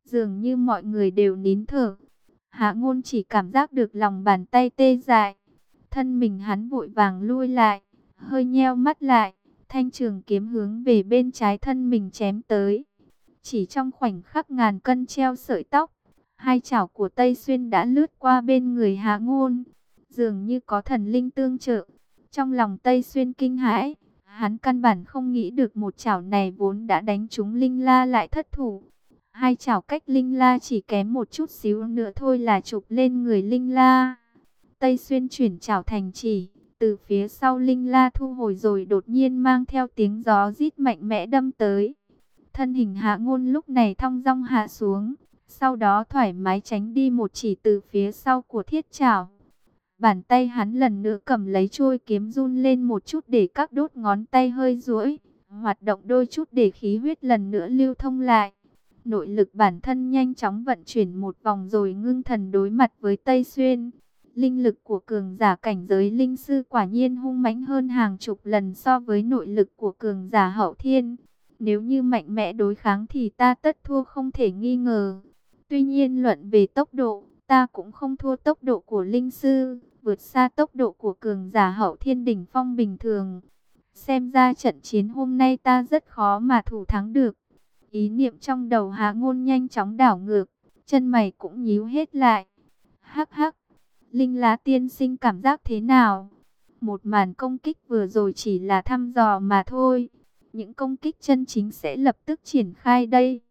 Dường như mọi người đều nín thở. Hạ Ngôn chỉ cảm giác được lòng bàn tay tê dại. Thân mình hắn vội vàng lui lại, hơi nheo mắt lại. Thanh trường kiếm hướng về bên trái thân mình chém tới. Chỉ trong khoảnh khắc ngàn cân treo sợi tóc, hai chảo của Tây Xuyên đã lướt qua bên người Hạ Ngôn. Dường như có thần linh tương trợ. Trong lòng Tây Xuyên kinh hãi. Hắn căn bản không nghĩ được một chảo này vốn đã đánh trúng Linh La lại thất thủ. Hai chảo cách Linh La chỉ kém một chút xíu nữa thôi là chụp lên người Linh La. Tây Xuyên chuyển chảo thành chỉ, từ phía sau Linh La thu hồi rồi đột nhiên mang theo tiếng gió rít mạnh mẽ đâm tới. Thân hình Hạ Ngôn lúc này thong dong hạ xuống, sau đó thoải mái tránh đi một chỉ từ phía sau của thiết chảo. Bàn tay hắn lần nữa cầm lấy chuôi kiếm run lên một chút để các đốt ngón tay hơi duỗi, hoạt động đôi chút để khí huyết lần nữa lưu thông lại. Nội lực bản thân nhanh chóng vận chuyển một vòng rồi ngưng thần đối mặt với Tây Xuyên. Linh lực của cường giả cảnh giới linh sư quả nhiên hung mãnh hơn hàng chục lần so với nội lực của cường giả hậu thiên. Nếu như mạnh mẽ đối kháng thì ta tất thua không thể nghi ngờ. Tuy nhiên luận về tốc độ, ta cũng không thua tốc độ của linh sư, vượt xa tốc độ của cường giả hậu thiên đỉnh phong bình thường. Xem ra trận chiến hôm nay ta rất khó mà thủ thắng được. Ý niệm trong đầu Hạ Ngôn nhanh chóng đảo ngược, chân mày cũng nhíu hết lại. Hắc hắc, Linh Lá tiên sinh cảm giác thế nào? Một màn công kích vừa rồi chỉ là thăm dò mà thôi. Những công kích chân chính sẽ lập tức triển khai đây.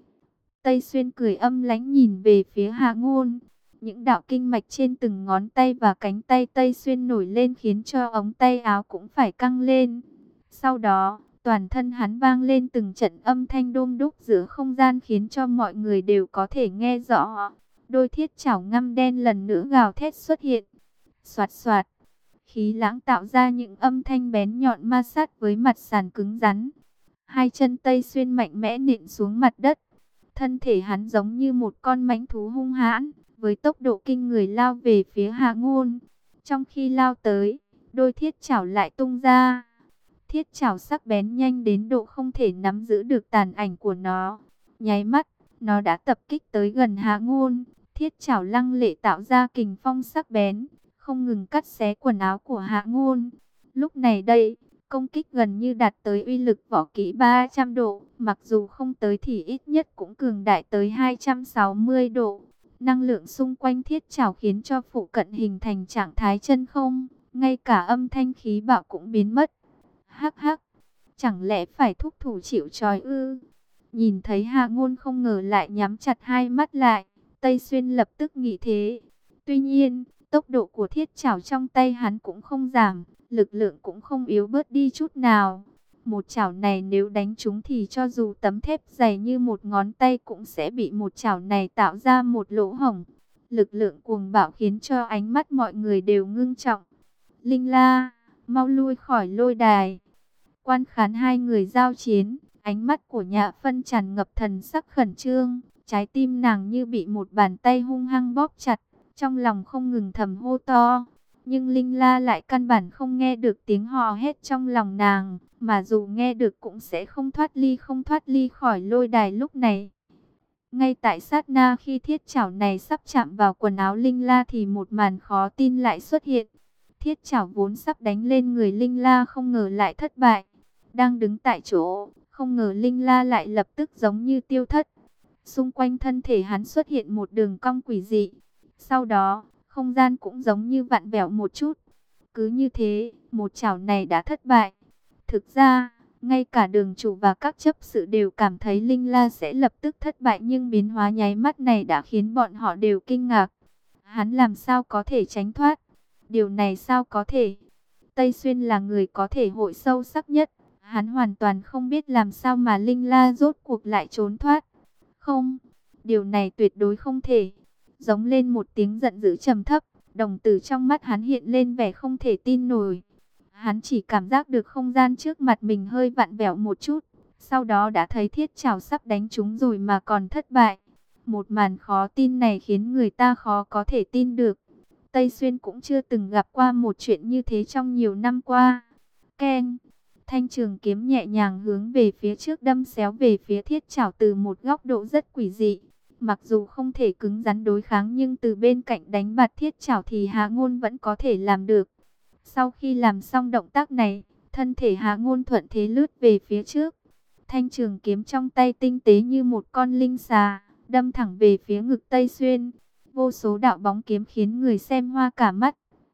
Tây Xuyên cười âm lãnh nhìn về phía Hạ Ngôn. Những đạo kinh mạch trên từng ngón tay và cánh tay Tây Xuyên nổi lên khiến cho ống tay áo cũng phải căng lên. Sau đó, toàn thân hắn vang lên từng trận âm thanh đôm đúc giữa không gian khiến cho mọi người đều có thể nghe rõ. Đôi thiết chảo ngăm đen lần nữa gào thét xuất hiện. Xoạt xoạt, khí lãng tạo ra những âm thanh bén nhọn ma sát với mặt sàn cứng rắn. Hai chân Tây Xuyên mạnh mẽ nện xuống mặt đất. Thân thể hắn giống như một con mãnh thú hung hãn, với tốc độ kinh người lao về phía Hạ Ngôn. Trong khi lao tới, đôi thiết chảo lại tung ra. Thiết chảo sắc bén nhanh đến độ không thể nắm giữ được tàn ảnh của nó. Nháy mắt, nó đã tập kích tới gần Hạ Ngôn. Thiết chảo lăng lệ tạo ra kình phong sắc bén, không ngừng cắt xé quần áo của Hạ Ngôn. Lúc này đây, công kích gần như đạt tới uy lực võ kỹ 300 độ, mặc dù không tới thì ít nhất cũng cường đại tới 260 độ. Năng lượng xung quanh thiết chảo khiến cho phụ cận hình thành trạng thái chân không, ngay cả âm thanh khí bạo cũng biến mất. Hắc hắc, chẳng lẽ phải thúc thủ chịu trói ư? Nhìn thấy Hạ Ngôn không ngờ lại nhắm chặt hai mắt lại, Tây Xuyên lập tức nghĩ thế. Tuy nhiên, tốc độ của thiết chảo trong tay hắn cũng không giảm, lực lượng cũng không yếu bớt đi chút nào. Một chảo này nếu đánh trúng thì cho dù tấm thép dày như một ngón tay cũng sẽ bị một chảo này tạo ra một lỗ hổng. Lực lượng cuồng bạo khiến cho ánh mắt mọi người đều ngưng trọng. Linh La, mau lui khỏi lôi đài. Quan khán hai người giao chiến, ánh mắt của Nhã Phân tràn ngập thần sắc khẩn trương. Trái tim nàng như bị một bàn tay hung hăng bóp chặt, trong lòng không ngừng thầm hô to. Nhưng Linh La lại căn bản không nghe được tiếng hò hét trong lòng nàng, mà dù nghe được cũng sẽ không thoát ly khỏi lôi đài lúc này. Ngay tại sát na khi thiết chảo này sắp chạm vào quần áo Linh La thì một màn khó tin lại xuất hiện. Thiết chảo vốn sắp đánh lên người Linh La không ngờ lại thất bại. Đang đứng tại chỗ, không ngờ Linh La lại lập tức giống như tiêu thất. Xung quanh thân thể hắn xuất hiện một đường cong quỷ dị. Sau đó, không gian cũng giống như vặn vẹo một chút. Cứ như thế, một chảo này đã thất bại. Thực ra, ngay cả đường chủ và các chấp sự đều cảm thấy Linh La sẽ lập tức thất bại. Nhưng biến hóa nháy mắt này đã khiến bọn họ đều kinh ngạc. Hắn làm sao có thể tránh thoát? Điều này sao có thể? Tây Xuyên là người có thể hội sâu sắc nhất. Hắn hoàn toàn không biết làm sao mà Linh La rốt cuộc lại trốn thoát. Không, điều này tuyệt đối không thể. Giống lên một tiếng giận dữ trầm thấp, đồng tử trong mắt hắn hiện lên vẻ không thể tin nổi. Hắn chỉ cảm giác được không gian trước mặt mình hơi vặn vẹo một chút, sau đó đã thấy thiết chảo sắp đánh trúng rồi mà còn thất bại. Một màn khó tin này khiến người ta khó có thể tin được. Tây Xuyên cũng chưa từng gặp qua một chuyện như thế trong nhiều năm qua. Keng! Thanh trường kiếm nhẹ nhàng hướng về phía trước đâm xéo về phía thiết chảo từ một góc độ rất quỷ dị. Mặc dù không thể cứng rắn đối kháng nhưng từ bên cạnh đánh bạt thiết trảo thì Hạ Ngôn vẫn có thể làm được. Sau khi làm xong động tác này, thân thể Hạ Ngôn thuận thế lướt về phía trước. Thanh trường kiếm trong tay tinh tế như một con linh xà, đâm thẳng về phía ngực Tây Xuyên. Vô số đạo bóng kiếm khiến người xem hoa cả mắt.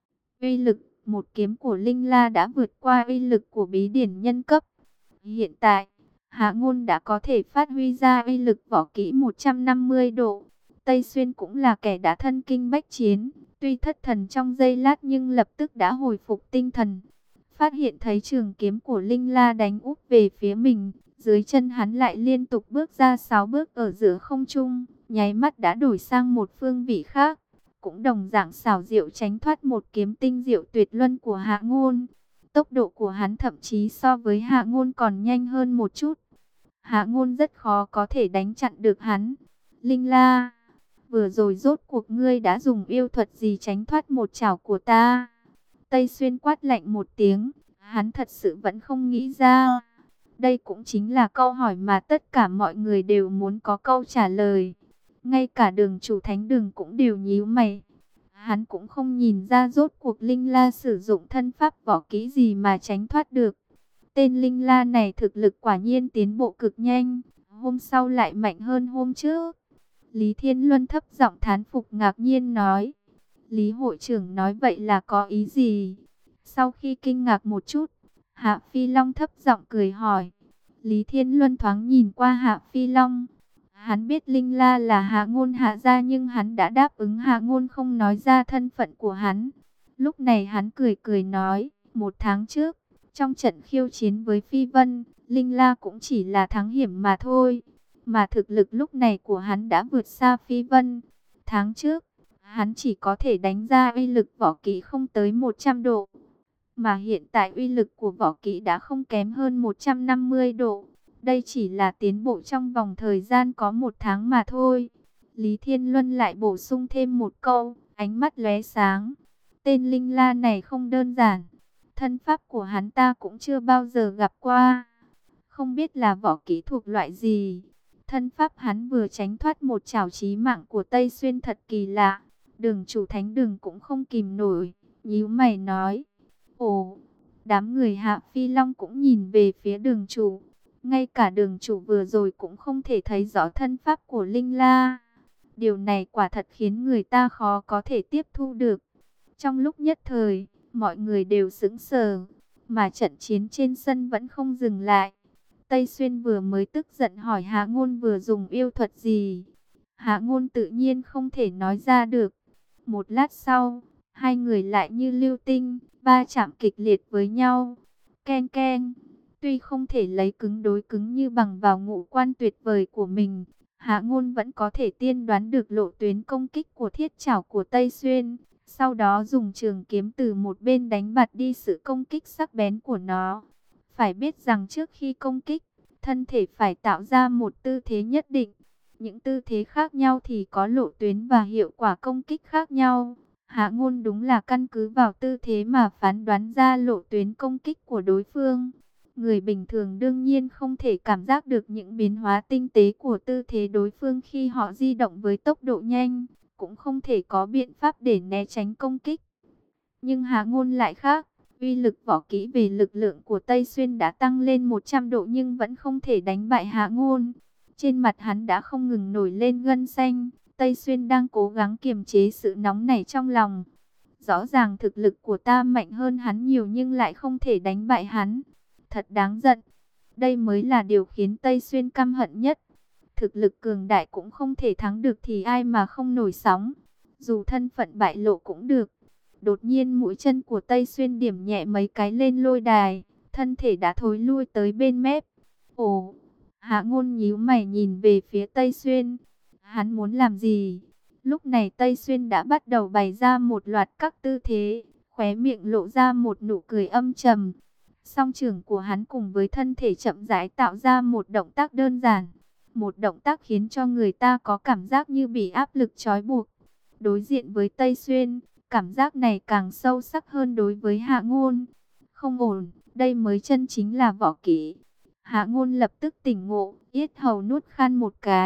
Uy lực, một kiếm của Linh La đã vượt qua uy lực của bí điển nhân cấp. Hiện tại, Hạ Ngôn đã có thể phát huy ra uy lực võ kỹ 150 độ. Tây Xuyên cũng là kẻ đã thân kinh bách chiến, tuy thất thần trong giây lát nhưng lập tức đã hồi phục tinh thần. Phát hiện thấy trường kiếm của Linh La đánh úp về phía mình, dưới chân hắn lại liên tục bước ra 6 bước ở giữa không trung, nháy mắt đã đổi sang một phương vị khác. Cũng đồng dạng xảo diệu tránh thoát một kiếm tinh diệu tuyệt luân của Hạ Ngôn. Tốc độ của hắn thậm chí so với Hạ Ngôn còn nhanh hơn một chút. Hạ Ngôn rất khó có thể đánh chặn được hắn. Linh La, vừa rồi rốt cuộc ngươi đã dùng yêu thuật gì tránh thoát một chảo của ta? Tây Xuyên quát lạnh một tiếng, hắn thật sự vẫn không nghĩ ra. Đây cũng chính là câu hỏi mà tất cả mọi người đều muốn có câu trả lời. Ngay cả Đường chủ thánh đường cũng đều nhíu mày. Hắn cũng không nhìn ra rốt cuộc Linh La sử dụng thân pháp võ kỹ gì mà tránh thoát được. Tên Linh La này thực lực quả nhiên tiến bộ cực nhanh, hôm sau lại mạnh hơn hôm trước. Lý Thiên Luân thấp giọng thán phục ngạc nhiên nói. Lý hội trưởng nói vậy là có ý gì? Sau khi kinh ngạc một chút, Hạ Phi Long thấp giọng cười hỏi. Lý Thiên Luân thoáng nhìn qua Hạ Phi Long. Hắn biết Linh La là Hạ Ngôn hạ gia nhưng hắn đã đáp ứng Hạ Ngôn không nói ra thân phận của hắn. Lúc này hắn cười cười nói, 1 tháng trước, trong trận khiêu chiến với Phi Vân, Linh La cũng chỉ là thắng hiểm mà thôi. Mà thực lực lúc này của hắn đã vượt xa Phi Vân. Tháng trước, hắn chỉ có thể đánh ra uy lực võ kỹ không tới 100 độ. Mà hiện tại uy lực của võ kỹ đã không kém hơn 150 độ. Đây chỉ là tiến bộ trong vòng thời gian có 1 tháng mà thôi. Lý Thiên Luân lại bổ sung thêm một câu, ánh mắt lóe sáng. Tên Linh La này không đơn giản. Thân pháp của hắn ta cũng chưa bao giờ gặp qua. Không biết là võ kỹ thuộc loại gì. Thân pháp hắn vừa tránh thoát một chảo chí mạng của Tây Xuyên thật kỳ lạ. Đường chủ thánh đường cũng không kìm nổi, nhíu mày nói. Ồ, đám người Hạ Phi Long cũng nhìn về phía đường chủ. Ngay cả đường chủ vừa rồi cũng không thể thấy rõ thân pháp của Linh La. Điều này quả thật khiến người ta khó có thể tiếp thu được. Trong lúc nhất thời, mọi người đều sững sờ, mà trận chiến trên sân vẫn không dừng lại. Tây Xuyên vừa mới tức giận hỏi Hạ Ngôn vừa dùng yêu thuật gì. Hạ Ngôn tự nhiên không thể nói ra được. Một lát sau, hai người lại như lưu tinh, va chạm kịch liệt với nhau. Ken ken, tuy không thể lấy cứng đối cứng như bằng vào ngũ quan tuyệt vời của mình, Hạ Ngôn vẫn có thể tiên đoán được lộ tuyến công kích của thiết trảo của Tây Xuyên. Sau đó dùng trường kiếm từ một bên đánh bạt đi sự công kích sắc bén của nó. Phải biết rằng trước khi công kích, thân thể phải tạo ra một tư thế nhất định. Những tư thế khác nhau thì có lộ tuyến và hiệu quả công kích khác nhau. Hạ Ngôn đúng là căn cứ vào tư thế mà phán đoán ra lộ tuyến công kích của đối phương. Người bình thường đương nhiên không thể cảm giác được những biến hóa tinh tế của tư thế đối phương khi họ di động với tốc độ nhanh, cũng không thể có biện pháp để né tránh công kích. Nhưng Hạ Ngôn lại khác, uy lực võ kỹ về lực lượng của Tây Xuyên đã tăng lên 100 độ nhưng vẫn không thể đánh bại Hạ Ngôn. Trên mặt hắn đã không ngừng nổi lên gân xanh, Tây Xuyên đang cố gắng kiềm chế sự nóng nảy trong lòng. Rõ ràng thực lực của ta mạnh hơn hắn nhiều nhưng lại không thể đánh bại hắn. Thật đáng giận. Đây mới là điều khiến Tây Xuyên căm hận nhất. Thực lực cường đại cũng không thể thắng được thì ai mà không nổi sóng. Dù thân phận bại lộ cũng được. Đột nhiên mũi chân của Tây Xuyên điểm nhẹ mấy cái lên lôi đài. Thân thể đã thối lui tới bên mép. Ồ! Hạ Ngôn nhíu mày nhìn về phía Tây Xuyên. Hắn muốn làm gì? Lúc này Tây Xuyên đã bắt đầu bày ra một loạt các tư thế. Khóe miệng lộ ra một nụ cười âm trầm. Song trưởng của hắn cùng với thân thể chậm rãi tạo ra một động tác đơn giản. Một động tác khiến cho người ta có cảm giác như bị áp lực trói buộc. Đối diện với Tây Xuyên, cảm giác này càng sâu sắc hơn đối với Hạ Ngôn. Không ổn, đây mới chân chính là võ kỹ. Hạ Ngôn lập tức tỉnh ngộ, yết hầu nuốt khan một cái.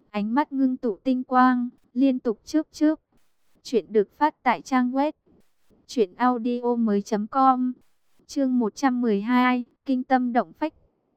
ánh mắt ngưng tụ tinh quang, liên tục chớp chớp. Chuyện được phát tại trang web truyệnaudiomoi.com. Chương 112, kinh tâm động phách.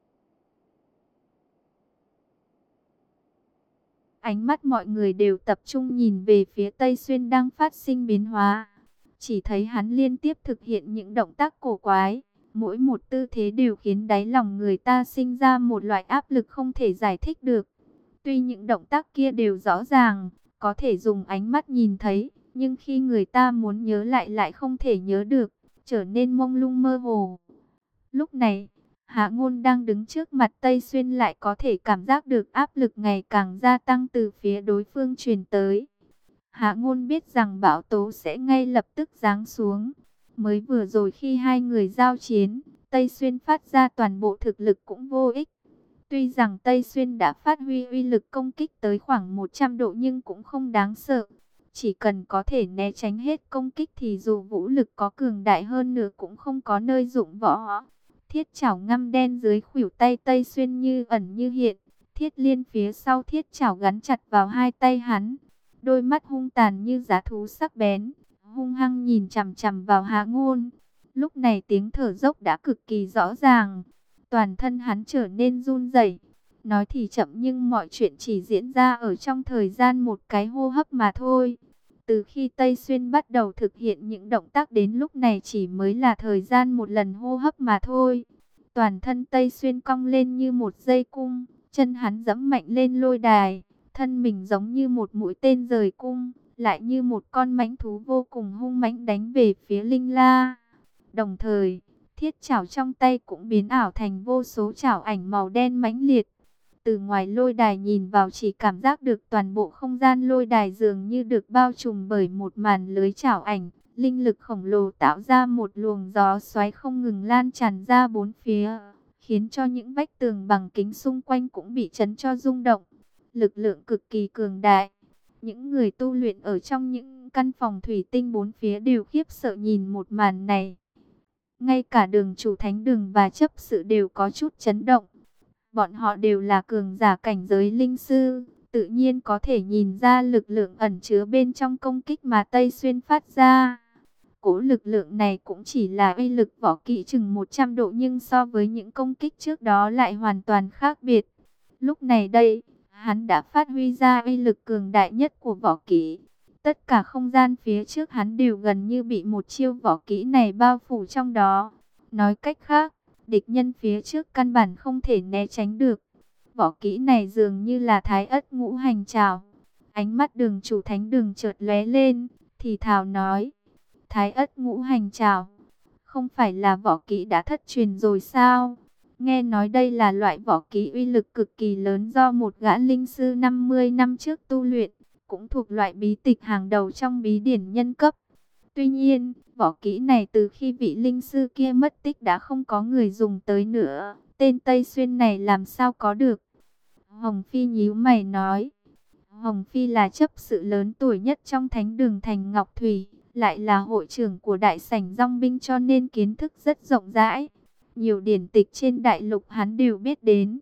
Ánh mắt mọi người đều tập trung nhìn về phía Tây Xuyên đang phát sinh biến hóa. Chỉ thấy hắn liên tiếp thực hiện những động tác cổ quái, mỗi một tư thế đều khiến đáy lòng người ta sinh ra một loại áp lực không thể giải thích được. Tuy những động tác kia đều rõ ràng, có thể dùng ánh mắt nhìn thấy, nhưng khi người ta muốn nhớ lại lại không thể nhớ được, trở nên mông lung mơ hồ. Lúc này, Hạ Ngôn đang đứng trước mặt Tây Xuyên lại có thể cảm giác được áp lực ngày càng gia tăng từ phía đối phương truyền tới. Hạ Ngôn biết rằng bão tố sẽ ngay lập tức giáng xuống. Mới vừa rồi khi hai người giao chiến, Tây Xuyên phát ra toàn bộ thực lực cũng vô ích. Tuy rằng Tây Xuyên đã phát huy uy lực công kích tới khoảng 100 độ nhưng cũng không đáng sợ. Chỉ cần có thể né tránh hết công kích thì dù vũ lực có cường đại hơn nữa cũng không có nơi dụng võ. Thiết chảo ngăm đen dưới khuỷu tay Tây Xuyên như ẩn như hiện. Thiết liên phía sau thiết chảo gắn chặt vào hai tay hắn. Đôi mắt hung tàn như dã thú sắc bén, hung hăng nhìn chằm chằm vào Hạ Ngôn. Lúc này tiếng thở dốc đã cực kỳ rõ ràng. Toàn thân hắn trở nên run rẩy. Nói thì chậm nhưng mọi chuyện chỉ diễn ra ở trong thời gian một cái hô hấp mà thôi. Từ khi Tây Xuyên bắt đầu thực hiện những động tác đến lúc này chỉ mới là thời gian một lần hô hấp mà thôi. Toàn thân Tây Xuyên cong lên như một dây cung, chân hắn giẫm mạnh lên lôi đài, thân mình giống như một mũi tên rời cung, lại như một con mãnh thú vô cùng hung mãnh đánh về phía Linh La. Đồng thời, thiết chảo trong tay cũng biến ảo thành vô số chảo ảnh màu đen mãnh liệt. Từ ngoài lôi đài nhìn vào chỉ cảm giác được toàn bộ không gian lôi đài dường như được bao trùm bởi một màn lưới chảo ảnh. Linh lực khổng lồ tạo ra một luồng gió xoáy không ngừng lan tràn ra bốn phía, khiến cho những vách tường bằng kính xung quanh cũng bị chấn cho rung động. Lực lượng cực kỳ cường đại. Những người tu luyện ở trong những căn phòng thủy tinh bốn phía đều khiếp sợ nhìn một màn này. Ngay cả Đường chủ thánh đường và chấp sự đều có chút chấn động. Bọn họ đều là cường giả cảnh giới linh sư, tự nhiên có thể nhìn ra lực lượng ẩn chứa bên trong công kích mà Tây Xuyên phát ra. Cố lực lượng này cũng chỉ là uy lực võ kỹ chừng 100 độ nhưng so với những công kích trước đó lại hoàn toàn khác biệt. Lúc này đây, hắn đã phát huy ra uy lực cường đại nhất của võ kỹ. Tất cả không gian phía trước hắn đều gần như bị một chiêu võ kỹ này bao phủ trong đó. Nói cách khác, địch nhân phía trước căn bản không thể né tránh được. Võ kỹ này dường như là Thái Ất Ngũ Hành Trảo. Ánh mắt Đường chủ thánh đường chợt lóe lên, thì thào nói: Thái Ất Ngũ Hành Trảo, không phải là võ kỹ đã thất truyền rồi sao? Nghe nói đây là loại võ kỹ uy lực cực kỳ lớn do một gã linh sư 50 năm trước tu luyện, cũng thuộc loại bí tịch hàng đầu trong bí điển nhân cấp. Tuy nhiên, võ kỹ này từ khi vị linh sư kia mất tích đã không có người dùng tới nữa. Tên Tây Xuyên này làm sao có được? Hồng Phi nhíu mày nói. Hồng Phi là chấp sự lớn tuổi nhất trong thánh đường thành Ngọc Thủy, lại là hội trưởng của đại sảnh dòng binh cho nên kiến thức rất rộng rãi. Nhiều điển tịch trên đại lục hắn đều biết đến.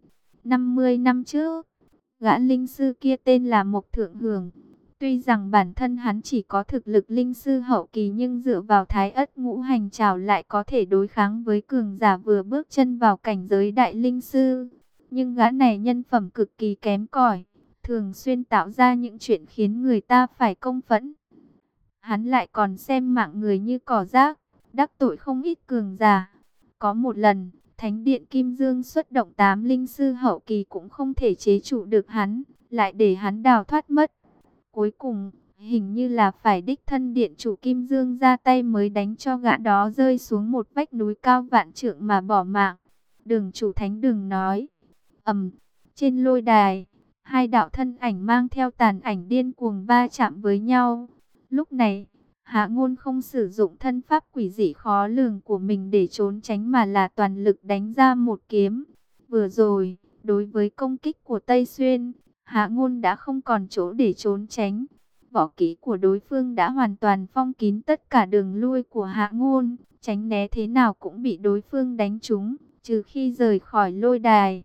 50 năm trước, gã linh sư kia tên là Mộc Thượng Hưởng. Tuy rằng bản thân hắn chỉ có thực lực linh sư hậu kỳ nhưng dựa vào Thái Ất Ngũ Hành Trảo lại có thể đối kháng với cường giả vừa bước chân vào cảnh giới đại linh sư. Nhưng gã này nhân phẩm cực kỳ kém cỏi, thường xuyên tạo ra những chuyện khiến người ta phải công phẫn. Hắn lại còn xem mạng người như cỏ rác, đắc tội không ít cường giả. Có một lần, Thánh điện Kim Dương xuất động 8 linh sư hậu kỳ cũng không thể chế trụ được hắn, lại để hắn đào thoát mất. Cuối cùng, hình như là phải đích thân điện chủ Kim Dương ra tay mới đánh cho gã đó rơi xuống một vách núi cao vạn trượng mà bỏ mạng. Đường chủ thánh đường nói. Trên lôi đài, hai đạo thân ảnh mang theo tàn ảnh điên cuồng va chạm với nhau. Lúc này, Hạ Ngôn không sử dụng thân pháp quỷ dị khó lường của mình để trốn tránh mà là toàn lực đánh ra một kiếm. Vừa rồi, đối với công kích của Tây Xuyên, Hạ Ngôn đã không còn chỗ để trốn tránh. Võ kỹ của đối phương đã hoàn toàn phong kín tất cả đường lui của Hạ Ngôn, tránh né thế nào cũng bị đối phương đánh trúng, trừ khi rời khỏi lôi đài.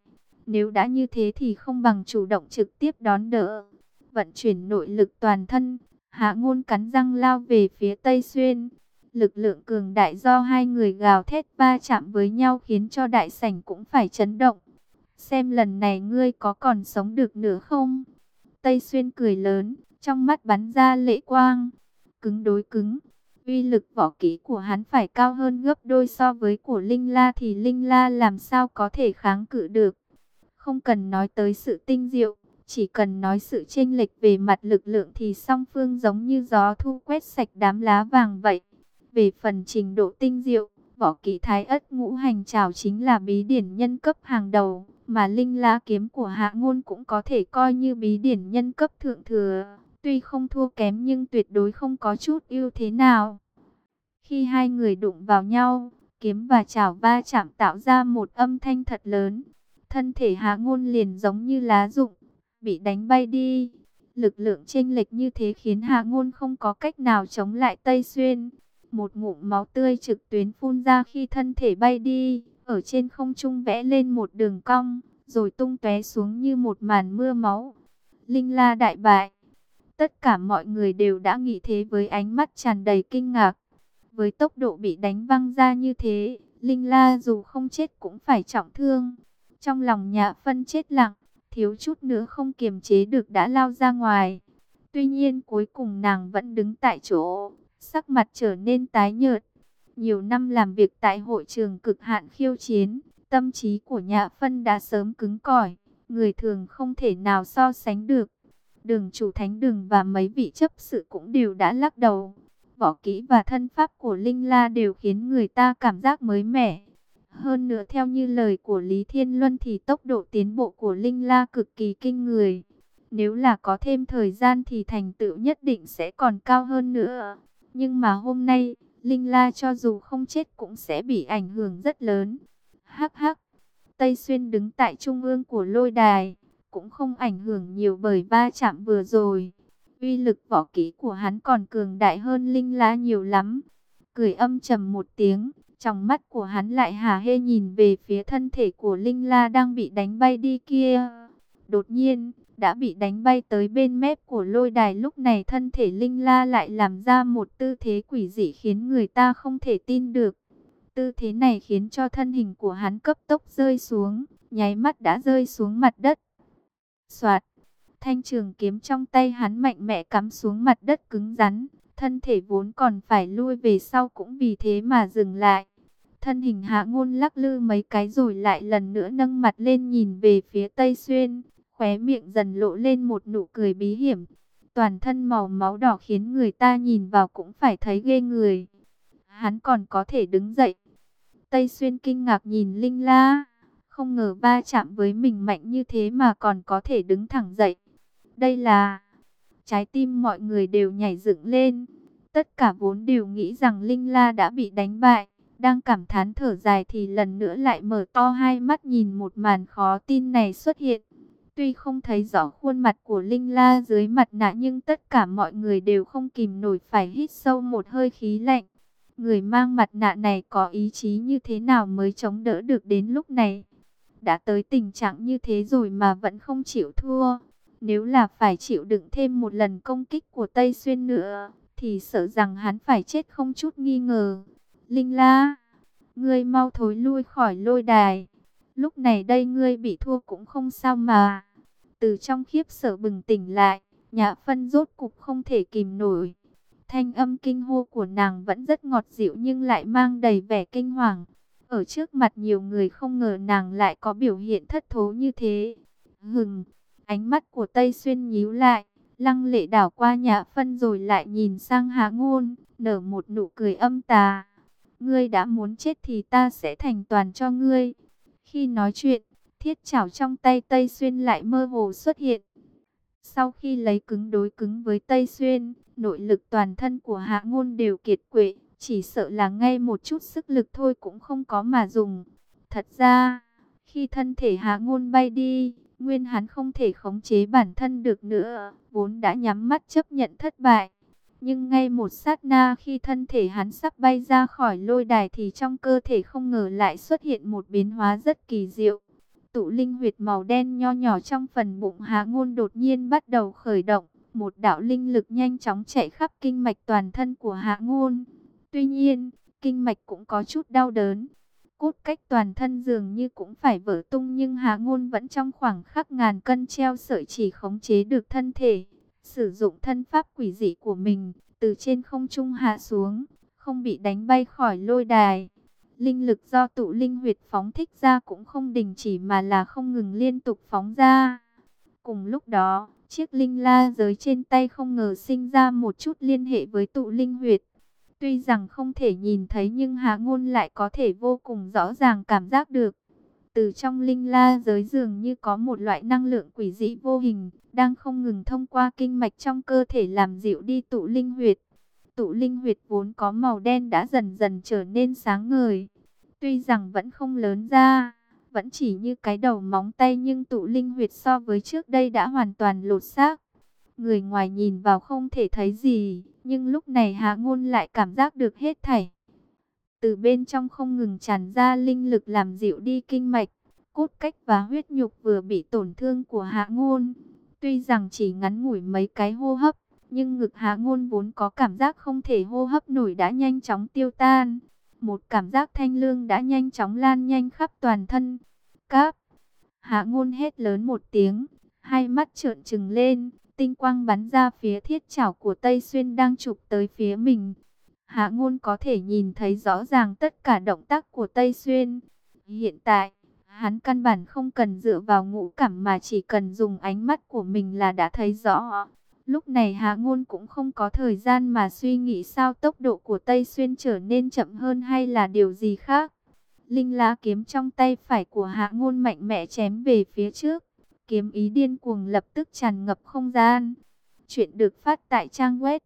Nếu đã như thế thì không bằng chủ động trực tiếp đón đỡ. Vận chuyển nội lực toàn thân, Hạ Ngôn cắn răng lao về phía Tây Xuyên. Lực lượng cường đại do hai người gào thét va chạm với nhau khiến cho đại sảnh cũng phải chấn động. Xem lần này ngươi có còn sống được nữa không? Tây Xuyên cười lớn, trong mắt bắn ra lệ quang. Cứng đối cứng, uy lực võ kỹ của hắn phải cao hơn gấp đôi so với của Linh La thì Linh La làm sao có thể kháng cự được. Không cần nói tới sự tinh diệu, chỉ cần nói sự chênh lệch về mặt lực lượng thì song phương giống như gió thu quét sạch đám lá vàng vậy. Về phần trình độ tinh diệu, võ kỹ Thái Ất Ngũ Hành Trảo chính là bí điển nhân cấp hàng đầu, mà Linh La kiếm của Hạ Ngôn cũng có thể coi như bí điển nhân cấp thượng thừa, tuy không thua kém nhưng tuyệt đối không có chút ưu thế nào. Khi hai người đụng vào nhau, kiếm và chảo va chạm tạo ra một âm thanh thật lớn. Thân thể Hạ Ngôn liền giống như lá rụng, bị đánh bay đi. Lực lượng chênh lệch như thế khiến Hạ Ngôn không có cách nào chống lại Tây Xuyên. Một ngụm máu tươi trực tuyến phun ra khi thân thể bay đi, ở trên không trung vẽ lên một đường cong, rồi tung tóe xuống như một màn mưa máu. Linh La đại bại. Tất cả mọi người đều đã nghĩ thế với ánh mắt tràn đầy kinh ngạc. Với tốc độ bị đánh văng ra như thế, Linh La dù không chết cũng phải trọng thương. Trong lòng Nhã Phân chết lặng, thiếu chút nữa không kiềm chế được đã lao ra ngoài. Tuy nhiên cuối cùng nàng vẫn đứng tại chỗ, sắc mặt trở nên tái nhợt. Nhiều năm làm việc tại hội trường cực hạn khiêu chiến, tâm trí của Nhã Phân đã sớm cứng cỏi, người thường không thể nào so sánh được. Đường chủ thánh đường và mấy vị chấp sự cũng đều đã lắc đầu. Võ kỹ và thân pháp của Linh La đều khiến người ta cảm giác mới mẻ. Hơn nữa theo như lời của Lý Thiên Luân thì tốc độ tiến bộ của Linh La cực kỳ kinh người. Nếu là có thêm thời gian thì thành tựu nhất định sẽ còn cao hơn nữa. Nhưng mà hôm nay, Linh La cho dù không chết cũng sẽ bị ảnh hưởng rất lớn. Hắc hắc, Tây Xuyên đứng tại trung ương của lôi đài, cũng không ảnh hưởng nhiều bởi va chạm vừa rồi. Uy lực võ kỹ của hắn còn cường đại hơn Linh La nhiều lắm. Cười âm trầm một tiếng, trong mắt của hắn lại hả hê nhìn về phía thân thể của Linh La đang bị đánh bay đi kia. Đột nhiên, đã bị đánh bay tới bên mép của lôi đài, lúc này thân thể Linh La lại làm ra một tư thế quỷ dị khiến người ta không thể tin được. Tư thế này khiến cho thân hình của hắn cấp tốc rơi xuống, nháy mắt đã rơi xuống mặt đất. Soạt, thanh trường kiếm trong tay hắn mạnh mẽ cắm xuống mặt đất cứng rắn, thân thể vốn còn phải lui về sau cũng vì thế mà dừng lại. Thân hình Hạ Ngôn lắc lư mấy cái rồi lại lần nữa nâng mặt lên nhìn về phía Tây Xuyên, khóe miệng dần lộ lên một nụ cười bí hiểm. Toàn thân màu máu đỏ khiến người ta nhìn vào cũng phải thấy ghê người. Hắn còn có thể đứng dậy. Tây Xuyên kinh ngạc nhìn Linh La, không ngờ va chạm với mình mạnh như thế mà còn có thể đứng thẳng dậy. Đây là... Trái tim mọi người đều nhảy dựng lên. Tất cả vốn đều nghĩ rằng Linh La đã bị đánh bại. Đang cảm thán thở dài thì lần nữa lại mở to hai mắt nhìn một màn khó tin này xuất hiện. Tuy không thấy rõ khuôn mặt của Linh La dưới mặt nạ nhưng tất cả mọi người đều không kìm nổi phải hít sâu một hơi khí lạnh. Người mang mặt nạ này có ý chí như thế nào mới chống đỡ được đến lúc này? Đã tới tình trạng như thế rồi mà vẫn không chịu thua. Nếu là phải chịu đựng thêm một lần công kích của Tây Xuyên nữa, thì sợ rằng hắn phải chết không chút nghi ngờ. Linh La, ngươi mau thối lui khỏi lôi đài. Lúc này đây ngươi bị thua cũng không sao mà. Từ trong khiếp sợ bừng tỉnh lại, Nhã Phân rốt cục không thể kìm nổi. Thanh âm kinh hô của nàng vẫn rất ngọt dịu nhưng lại mang đầy vẻ kinh hoàng. Ở trước mặt nhiều người không ngờ nàng lại có biểu hiện thất thố như thế. Hừng, ánh mắt của Tây Xuyên nhíu lại, lăng lệ đảo qua Nhã Phân rồi lại nhìn sang Hạ Ngôn, nở một nụ cười âm tà. Ngươi đã muốn chết thì ta sẽ thành toàn cho ngươi. Khi nói chuyện, thiết chảo trong tay Tây Xuyên lại mơ hồ xuất hiện. Sau khi lấy cứng đối cứng với Tây Xuyên, nội lực toàn thân của Hạ Ngôn đều kiệt quệ, chỉ sợ là ngay một chút sức lực thôi cũng không có mà dùng. Thật ra, khi thân thể Hạ Ngôn bay đi, nguyên hắn không thể khống chế bản thân được nữa, vốn đã nhắm mắt chấp nhận thất bại. Nhưng ngay một sát na khi thân thể hắn sắp bay ra khỏi lôi đài thì trong cơ thể không ngờ lại xuất hiện một biến hóa rất kỳ diệu. tụ linh huyệt màu đen nho nhỏ trong phần bụng Hạ Ngôn đột nhiên bắt đầu khởi động. Một đạo linh lực nhanh chóng chạy khắp kinh mạch toàn thân của Hạ Ngôn. Tuy nhiên, kinh mạch cũng có chút đau đớn. Cốt cách toàn thân dường như cũng phải vỡ tung, nhưng Hạ Ngôn vẫn trong khoảng khắc ngàn cân treo sợi chỉ khống chế được thân thể. Sử dụng thân pháp quỷ dị của mình, từ trên không trung hạ xuống, không bị đánh bay khỏi lôi đài. Linh lực do tụ linh huyệt phóng thích ra cũng không đình chỉ mà là không ngừng liên tục phóng ra. Cùng lúc đó, chiếc linh la giới trên tay không ngờ sinh ra một chút liên hệ với tụ linh huyệt. Tuy rằng không thể nhìn thấy nhưng Hạ Ngôn lại có thể vô cùng rõ ràng cảm giác được. Từ trong linh la giới dường như có một loại năng lượng quỷ dị vô hình, đang không ngừng thông qua kinh mạch trong cơ thể làm dịu đi tụ linh huyệt. Tụ linh huyệt vốn có màu đen đã dần dần trở nên sáng ngời. Tuy rằng vẫn không lớn ra, vẫn chỉ như cái đầu móng tay, nhưng tụ linh huyệt so với trước đây đã hoàn toàn lột xác. Người ngoài nhìn vào không thể thấy gì, nhưng lúc này Hạ Ngôn lại cảm giác được hết thảy. Từ bên trong không ngừng tràn ra linh lực làm dịu đi kinh mạch, cốt cách và huyết nhục vừa bị tổn thương của Hạ Ngôn. Tuy rằng chỉ ngắn ngủi mấy cái hô hấp, nhưng ngực Hạ Ngôn vốn có cảm giác không thể hô hấp nổi đã nhanh chóng tiêu tan. Một cảm giác thanh lương đã nhanh chóng lan nhanh khắp toàn thân. Cáp! Hạ Ngôn hét lớn một tiếng, hai mắt trợn trừng lên, tinh quang bắn ra phía thiết chảo của Tây Xuyên đang chụp tới phía mình. Hạ Ngôn có thể nhìn thấy rõ ràng tất cả động tác của Tây Xuyên. Hiện tại, hắn căn bản không cần dựa vào ngũ cảm mà chỉ cần dùng ánh mắt của mình là đã thấy rõ. Lúc này Hạ Ngôn cũng không có thời gian mà suy nghĩ sao tốc độ của Tây Xuyên trở nên chậm hơn hay là điều gì khác. Linh lá kiếm trong tay phải của Hạ Ngôn mạnh mẽ chém về phía trước. Kiếm ý điên cuồng lập tức tràn ngập không gian. Chuyện được phát tại trang web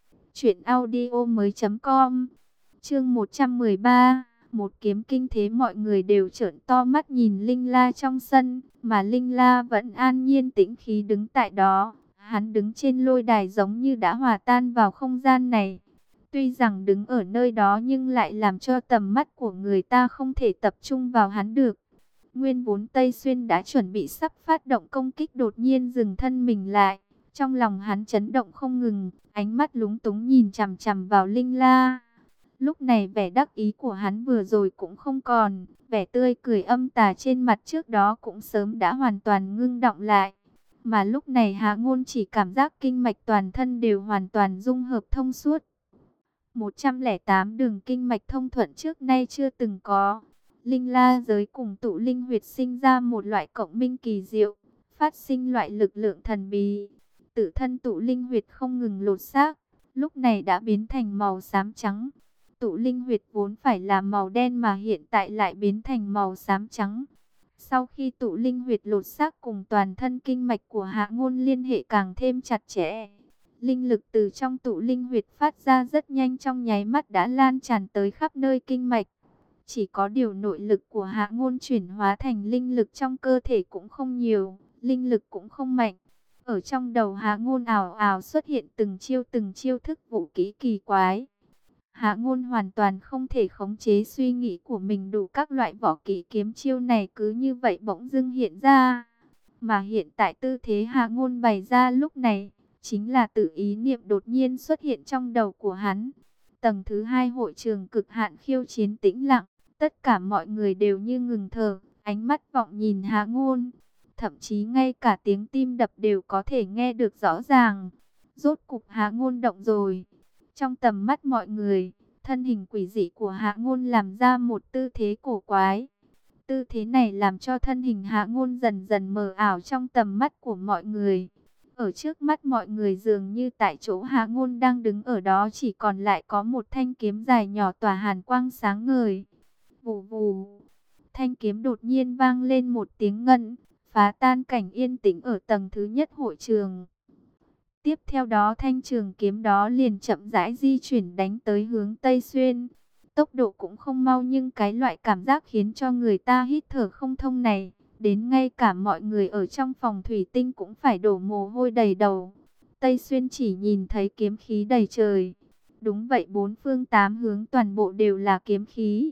truyệnaudiomoi.com. Chương 113, một kiếm kinh thế. Mọi người đều trợn to mắt nhìn Linh La trong sân, mà Linh La vẫn an nhiên tĩnh khí đứng tại đó. Hắn đứng trên lôi đài giống như đã hòa tan vào không gian này. Tuy rằng đứng ở nơi đó nhưng lại làm cho tầm mắt của người ta không thể tập trung vào hắn được. Nguyên vốn Tây Xuyên đã chuẩn bị sắp phát động công kích đột nhiên dừng thân mình lại. Trong lòng hắn chấn động không ngừng, ánh mắt lúng túng nhìn chằm chằm vào Linh La. Lúc này vẻ đắc ý của hắn vừa rồi cũng không còn, vẻ tươi cười âm tà trên mặt trước đó cũng sớm đã hoàn toàn ngưng đọng lại. Mà lúc này Hạ Ngôn chỉ cảm giác kinh mạch toàn thân đều hoàn toàn dung hợp thông suốt. 108 đường kinh mạch thông thuận trước nay chưa từng có. Linh la giới cùng tụ linh huyệt sinh ra một loại cộng minh kỳ diệu, phát sinh loại lực lượng thần bí. Tự thân tụ linh huyệt không ngừng lột xác, lúc này đã biến thành màu xám trắng. Tụ linh huyệt vốn phải là màu đen mà hiện tại lại biến thành màu xám trắng. Sau khi tụ linh huyệt lột xác cùng toàn thân kinh mạch của Hạ Ngôn liên hệ càng thêm chặt chẽ. Linh lực từ trong tụ linh huyệt phát ra rất nhanh, trong nháy mắt đã lan tràn tới khắp nơi kinh mạch. Chỉ có điều nội lực của Hạ Ngôn chuyển hóa thành linh lực trong cơ thể cũng không nhiều, linh lực cũng không mạnh. Ở trong đầu Hạ Ngôn ào ào xuất hiện từng chiêu thức vũ kỹ kỳ quái. Hạ Ngôn hoàn toàn không thể khống chế suy nghĩ của mình, đủ các loại võ kỹ kiếm chiêu này cứ như vậy bỗng dưng hiện ra. Mà hiện tại tư thế Hạ Ngôn bày ra lúc này, chính là tự ý niệm đột nhiên xuất hiện trong đầu của hắn. Tầng thứ 2 hội trường cực hạn khiêu chiến tĩnh lặng, tất cả mọi người đều như ngừng thở, ánh mắt vọng nhìn Hạ Ngôn. Thậm chí ngay cả tiếng tim đập đều có thể nghe được rõ ràng. Rốt cục Hạ Ngôn động rồi. Trong tầm mắt mọi người, thân hình quỷ dị của Hạ Ngôn làm ra một tư thế cổ quái. Tư thế này làm cho thân hình Hạ Ngôn dần dần mờ ảo trong tầm mắt của mọi người. Ở trước mắt mọi người dường như tại chỗ Hạ Ngôn đang đứng ở đó chỉ còn lại có một thanh kiếm dài nhỏ tỏa hàn quang sáng ngời. Vù vù, thanh kiếm đột nhiên vang lên một tiếng ngân, phá tan cảnh yên tĩnh ở tầng thứ nhất hội trường. Tiếp theo đó thanh trường kiếm đó liền chậm rãi di chuyển đánh tới hướng Tây Xuyên. Tốc độ cũng không mau, nhưng cái loại cảm giác khiến cho người ta hít thở không thông này, đến ngay cả mọi người ở trong phòng thủy tinh cũng phải đổ mồ hôi đầy đầu. Tây Xuyên chỉ nhìn thấy kiếm khí đầy trời. Đúng vậy, bốn phương tám hướng toàn bộ đều là kiếm khí.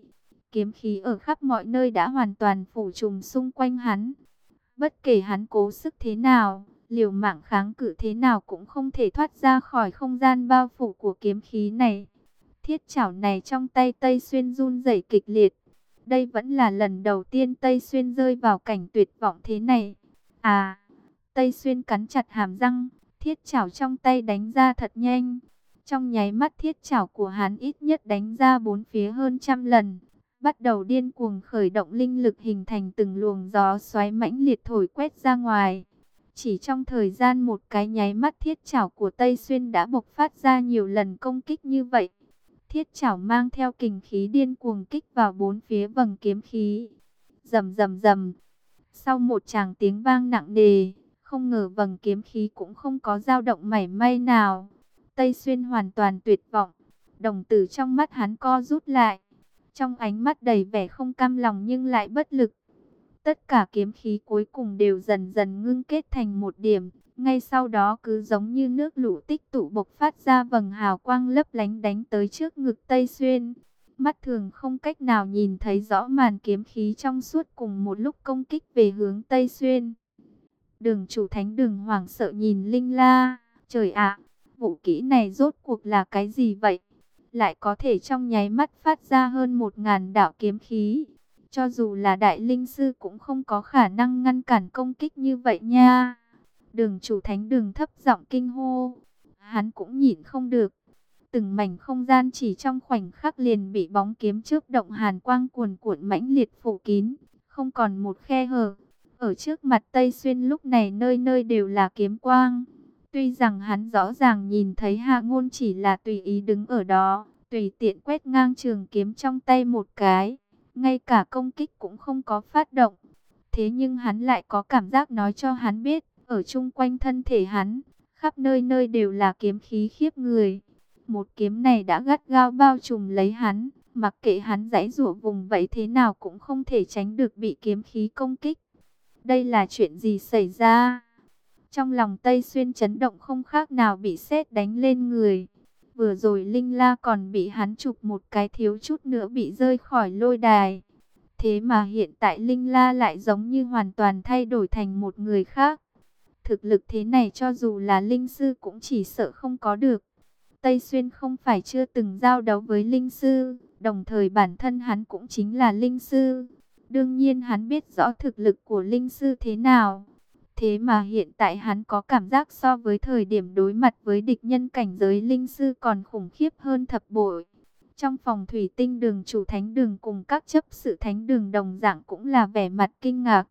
Kiếm khí ở khắp mọi nơi đã hoàn toàn phủ trùm xung quanh hắn. Bất kể hắn cố sức thế nào, liều mạng kháng cự thế nào cũng không thể thoát ra khỏi không gian bao phủ của kiếm khí này. Thiết chảo này trong tay Tây Xuyên run rẩy kịch liệt. Đây vẫn là lần đầu tiên Tây Xuyên rơi vào cảnh tuyệt vọng thế này. À, Tây Xuyên cắn chặt hàm răng, thiết chảo trong tay đánh ra thật nhanh. Trong nháy mắt thiết chảo của hắn ít nhất đánh ra bốn phía hơn 100 lần. Bắt đầu điên cuồng khởi động linh lực hình thành từng luồng gió xoáy mãnh liệt thổi quét ra ngoài. Chỉ trong thời gian một cái nháy mắt thiết chảo của Tây Xuyên đã bộc phát ra nhiều lần công kích như vậy. Thiết chảo mang theo kình khí điên cuồng kích vào bốn phía vầng kiếm khí. Rầm rầm rầm. Sau một tràng tiếng vang nặng nề, không ngờ vầng kiếm khí cũng không có dao động mảy may nào. Tây Xuyên hoàn toàn tuyệt vọng. Đồng tử trong mắt hắn co rút lại. Trong ánh mắt đầy vẻ không cam lòng nhưng lại bất lực. Tất cả kiếm khí cuối cùng đều dần dần ngưng kết thành một điểm. Ngay sau đó cứ giống như nước lũ tích tụ bộc phát ra vầng hào quang lấp lánh đánh tới trước ngực Tây Xuyên. Mắt thường không cách nào nhìn thấy rõ màn kiếm khí trong suốt cùng một lúc công kích về hướng Tây Xuyên. Đường chủ thánh đường hoảng sợ nhìn Linh La. Trời ạ, vũ kỹ này rốt cuộc là cái gì vậy? Lại có thể trong nháy mắt phát ra hơn 1000 đạo kiếm khí. Cho dù là đại linh sư cũng không có khả năng ngăn cản công kích như vậy nha. Đường chủ thánh đường thấp giọng kinh hô. Hắn cũng nhịn không được. Từng mảnh không gian chỉ trong khoảnh khắc liền bị bóng kiếm chớp động hàn quang cuồn cuộn mãnh liệt phủ kín. Không còn một khe hở. Ở trước mặt Tây Xuyên lúc này nơi nơi đều là kiếm quang. Tuy rằng hắn rõ ràng nhìn thấy Hạ Ngôn chỉ là tùy ý đứng ở đó, tùy tiện quét ngang trường kiếm trong tay một cái, ngay cả công kích cũng không có phát động. Thế nhưng hắn lại có cảm giác nói cho hắn biết, ở chung quanh thân thể hắn, khắp nơi nơi đều là kiếm khí khiếp người. Một kiếm này đã gắt gao bao trùm lấy hắn, mặc kệ hắn giãy giụa vùng vẫy thế nào cũng không thể tránh được bị kiếm khí công kích. Đây là chuyện gì xảy ra? Trong lòng Tây Xuyên chấn động không khác nào bị sét đánh lên người. Vừa rồi Linh La còn bị hắn chụp một cái thiếu chút nữa bị rơi khỏi lôi đài. Thế mà hiện tại Linh La lại giống như hoàn toàn thay đổi thành một người khác. Thực lực thế này cho dù là linh sư cũng chỉ sợ không có được. Tây Xuyên không phải chưa từng giao đấu với linh sư, đồng thời bản thân hắn cũng chính là linh sư. Đương nhiên hắn biết rõ thực lực của linh sư thế nào. Thế mà hiện tại hắn có cảm giác so với thời điểm đối mặt với địch nhân cảnh giới linh sư còn khủng khiếp hơn thập bội. Trong phòng thủy tinh đường chủ thánh đường cùng các chấp sự thánh đường đồng dạng cũng là vẻ mặt kinh ngạc.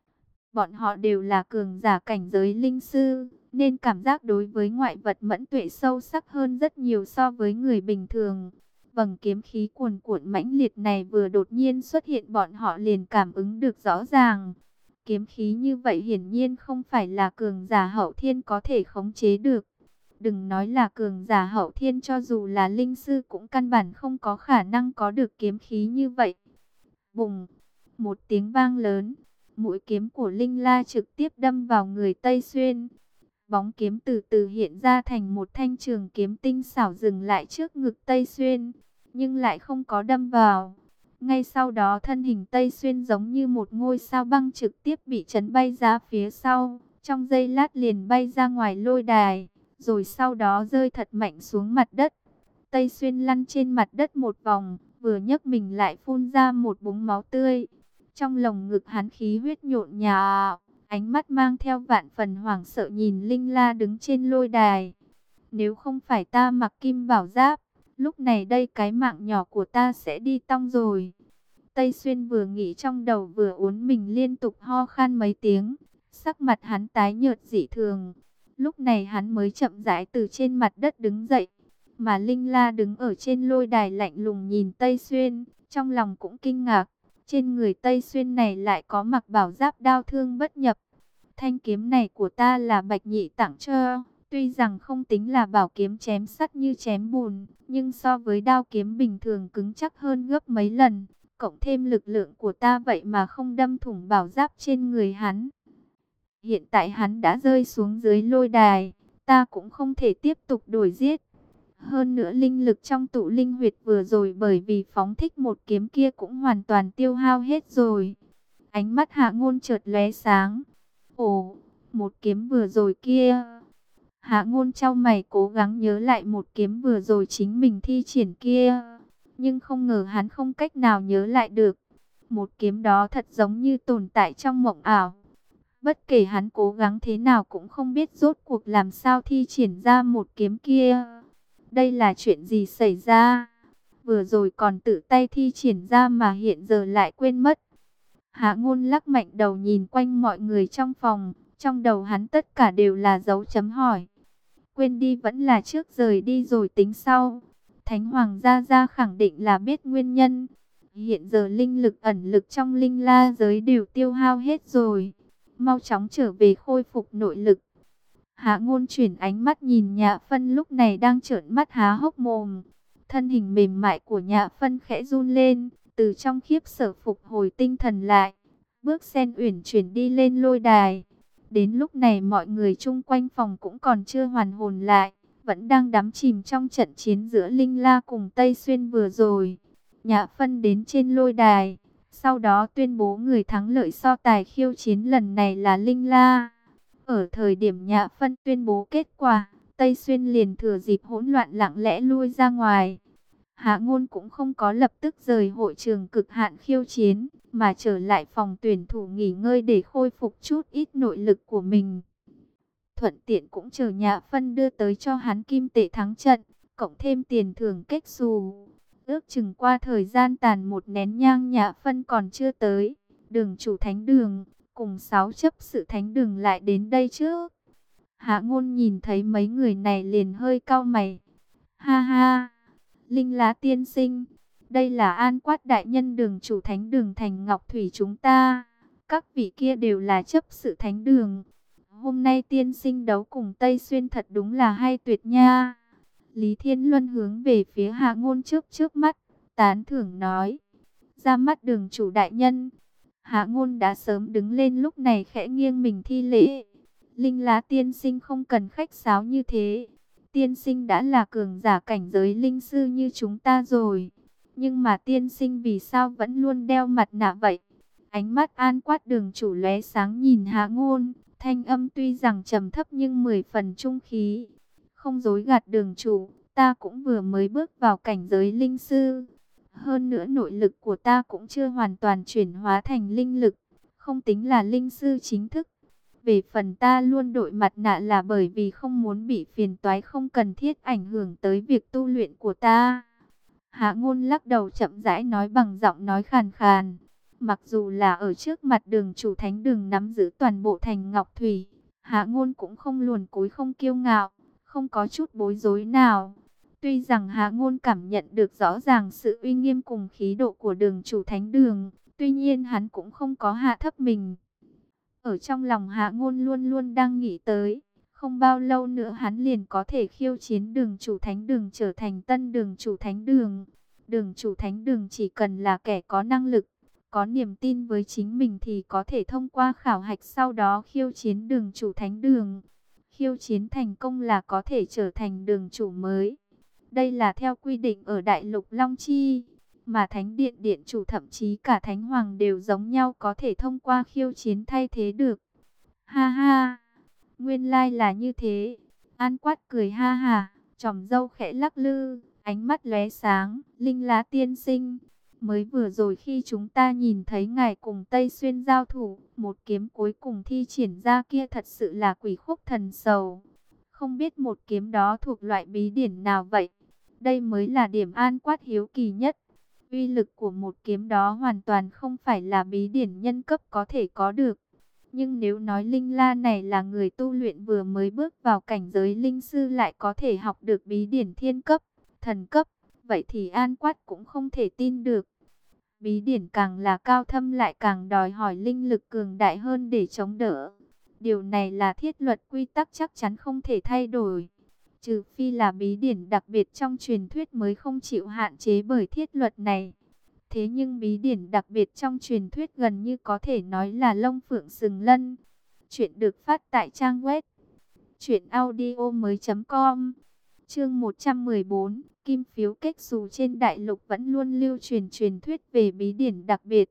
Bọn họ đều là cường giả cảnh giới linh sư, nên cảm giác đối với ngoại vật mẫn tuệ sâu sắc hơn rất nhiều so với người bình thường. Vầng kiếm khí cuồn cuộn mãnh liệt này vừa đột nhiên xuất hiện bọn họ liền cảm ứng được rõ ràng. Kiếm khí như vậy hiển nhiên không phải là cường giả hậu thiên có thể khống chế được. Đừng nói là cường giả hậu thiên, cho dù là linh sư cũng căn bản không có khả năng có được kiếm khí như vậy. Bùng, một tiếng vang lớn, mũi kiếm của Linh La trực tiếp đâm vào người Tây Xuyên. Bóng kiếm từ từ hiện ra thành một thanh trường kiếm tinh xảo dừng lại trước ngực Tây Xuyên, nhưng lại không có đâm vào. Ngay sau đó thân hình Tây Xuyên giống như một ngôi sao băng trực tiếp bị chấn bay ra phía sau, trong giây lát liền bay ra ngoài lôi đài, rồi sau đó rơi thật mạnh xuống mặt đất. Tây Xuyên lăn trên mặt đất một vòng, vừa nhấc mình lại phun ra một búng máu tươi. Trong lồng ngực hắn khí huyết nhộn nhạo, ánh mắt mang theo vạn phần hoảng sợ nhìn Linh La đứng trên lôi đài. Nếu không phải ta mặc kim bảo giáp, lúc này đây cái mạng nhỏ của ta sẽ đi tong rồi. Tây Xuyên vừa nghĩ trong đầu vừa uốn mình liên tục ho khan mấy tiếng. Sắc mặt hắn tái nhợt dị thường. Lúc này hắn mới chậm rãi từ trên mặt đất đứng dậy. Mà Linh La đứng ở trên lôi đài lạnh lùng nhìn Tây Xuyên. Trong lòng cũng kinh ngạc. Trên người Tây Xuyên này lại có mặc bảo giáp đao thương bất nhập. Thanh kiếm này của ta là Bạch Nhị tặng cho. Tuy rằng không tính là bảo kiếm chém sắt như chém bùn, nhưng so với đao kiếm bình thường cứng chắc hơn gấp mấy lần. Cộng thêm lực lượng của ta vậy mà không đâm thủng bảo giáp trên người hắn. Hiện tại hắn đã rơi xuống dưới lôi đài, ta cũng không thể tiếp tục đuổi giết. Hơn nữa linh lực trong tụ linh huyệt vừa rồi bởi vì phóng thích một kiếm kia cũng hoàn toàn tiêu hao hết rồi. Ánh mắt Hạ Ngôn chợt lóe sáng. Ồ, một kiếm vừa rồi kia. Hạ Ngôn chau mày cố gắng nhớ lại một kiếm vừa rồi chính mình thi triển kia. Nhưng không ngờ hắn không cách nào nhớ lại được. Một kiếm đó thật giống như tồn tại trong mộng ảo. Bất kể hắn cố gắng thế nào cũng không biết rốt cuộc làm sao thi triển ra một kiếm kia. Đây là chuyện gì xảy ra? Vừa rồi còn tự tay thi triển ra mà hiện giờ lại quên mất. Hạ Ngôn lắc mạnh đầu nhìn quanh mọi người trong phòng. Trong đầu hắn tất cả đều là dấu chấm hỏi. Quên đi vẫn là trước rời đi rồi tính sau. Thánh Hoàng Gia Gia khẳng định là biết nguyên nhân. Hiện giờ linh lực ẩn lực trong linh la giới đều tiêu hao hết rồi. Mau chóng trở về khôi phục nội lực. Hạ Ngôn chuyển ánh mắt nhìn Nhã Phân lúc này đang trợn mắt há hốc mồm. Thân hình mềm mại của Nhã Phân khẽ run lên, từ trong khiếp sợ phục hồi tinh thần lại. Bước sen uyển chuyển đi lên lôi đài. Đến lúc này mọi người chung quanh phòng cũng còn chưa hoàn hồn lại, vẫn đang đắm chìm trong trận chiến giữa Linh La cùng Tây Xuyên vừa rồi. Nhã Phân đến trên lôi đài, sau đó tuyên bố người thắng lợi so tài khiêu chiến lần này là Linh La. Ở thời điểm Nhã Phân tuyên bố kết quả, Tây Xuyên liền thừa dịp hỗn loạn lặng lẽ lui ra ngoài. Hạ Ngôn cũng không có lập tức rời hội trường cực hạn khiêu chiến, mà trở lại phòng tuyển thủ nghỉ ngơi để khôi phục chút ít nội lực của mình. Thuận tiện cũng chờ Nhã Phân đưa tới cho hắn kim tệ thắng trận, cộng thêm tiền thưởng kết xù. Ước chừng qua thời gian tàn một nén nhang Nhã Phân còn chưa tới, đường chủ thánh đường, cùng 6 chấp sự thánh đường lại đến đây trước. Hạ Ngôn nhìn thấy mấy người này liền hơi cau mày. Ha ha! Linh Lá tiên sinh, đây là An Quát đại nhân đường chủ thánh đường Thành Ngọc Thủy chúng ta. Các vị kia đều là chấp sự thánh đường. Hôm nay tiên sinh đấu cùng Tây Xuyên thật đúng là hay tuyệt nha. Lý Thiên Luân hướng về phía Hạ Ngôn trước mắt, tán thưởng nói. Ra mắt đường chủ đại nhân. Hạ Ngôn đã sớm đứng lên lúc này khẽ nghiêng mình thi lễ. Linh Lá tiên sinh không cần khách sáo như thế. Tiên sinh đã là cường giả cảnh giới linh sư như chúng ta rồi. Nhưng mà tiên sinh vì sao vẫn luôn đeo mặt nạ vậy? Ánh mắt An Quát đường chủ lóe sáng nhìn Hạ Ngôn. Thanh âm tuy rằng trầm thấp nhưng 10 phần trung khí. Không dối gạt đường chủ, ta cũng vừa mới bước vào cảnh giới linh sư. Hơn nữa nội lực của ta cũng chưa hoàn toàn chuyển hóa thành linh lực. Không tính là linh sư chính thức. Về phần ta luôn đội mặt nạ là bởi vì không muốn bị phiền toái không cần thiết ảnh hưởng tới việc tu luyện của ta. Hạ Ngôn lắc đầu chậm rãi nói bằng giọng nói khàn khàn. Mặc dù là ở trước mặt đường chủ thánh đường nắm giữ toàn bộ thành Ngọc Thủy, Hạ Ngôn cũng không luồn cúi không kiêu ngạo, không có chút bối rối nào. Tuy rằng Hạ Ngôn cảm nhận được rõ ràng sự uy nghiêm cùng khí độ của đường chủ thánh đường, tuy nhiên hắn cũng không có hạ thấp mình. Ở trong lòng Hạ Ngôn luôn luôn đang nghĩ tới, không bao lâu nữa hắn liền có thể khiêu chiến đường chủ thánh đường trở thành tân đường chủ thánh đường. Đường chủ thánh đường chỉ cần là kẻ có năng lực, có niềm tin với chính mình thì có thể thông qua khảo hạch sau đó khiêu chiến đường chủ thánh đường. Khiêu chiến thành công là có thể trở thành đường chủ mới. Đây là theo quy định ở Đại Lục Long Chi, mà Thánh Điện Điện chủ thậm chí cả Thánh Hoàng đều giống nhau có thể thông qua khiêu chiến thay thế được. Ha ha, nguyên lai là như thế. An Quát cười ha ha, chòm râu khẽ lắc lư, ánh mắt lóe sáng. Linh Lá tiên sinh, mới vừa rồi khi chúng ta nhìn thấy ngài cùng Tây Xuyên giao thủ, một kiếm cuối cùng thi triển ra kia thật sự là Quỷ Khúc Thần Sầu. Không biết một kiếm đó thuộc loại bí điển nào vậy? Đây mới là điểm An Quát hiếu kỳ nhất. Uy lực của một kiếm đó hoàn toàn không phải là bí điển nhân cấp có thể có được. Nhưng nếu nói Linh La này là người tu luyện vừa mới bước vào cảnh giới linh sư lại có thể học được bí điển thiên cấp, thần cấp, vậy thì An Quát cũng không thể tin được. Bí điển càng là cao thâm lại càng đòi hỏi linh lực cường đại hơn để chống đỡ. Điều này là thiết luật quy tắc chắc chắn không thể thay đổi. Trừ phi là bí điển đặc biệt trong truyền thuyết mới không chịu hạn chế bởi thiết luật này. Thế nhưng bí điển đặc biệt trong truyền thuyết gần như có thể nói là lông phượng sừng lân. Chuyện được phát tại trang web truyệnaudiomoi.com. Chương 114, kim phiếu kết xù. Trên đại lục vẫn luôn lưu truyền truyền thuyết về bí điển đặc biệt.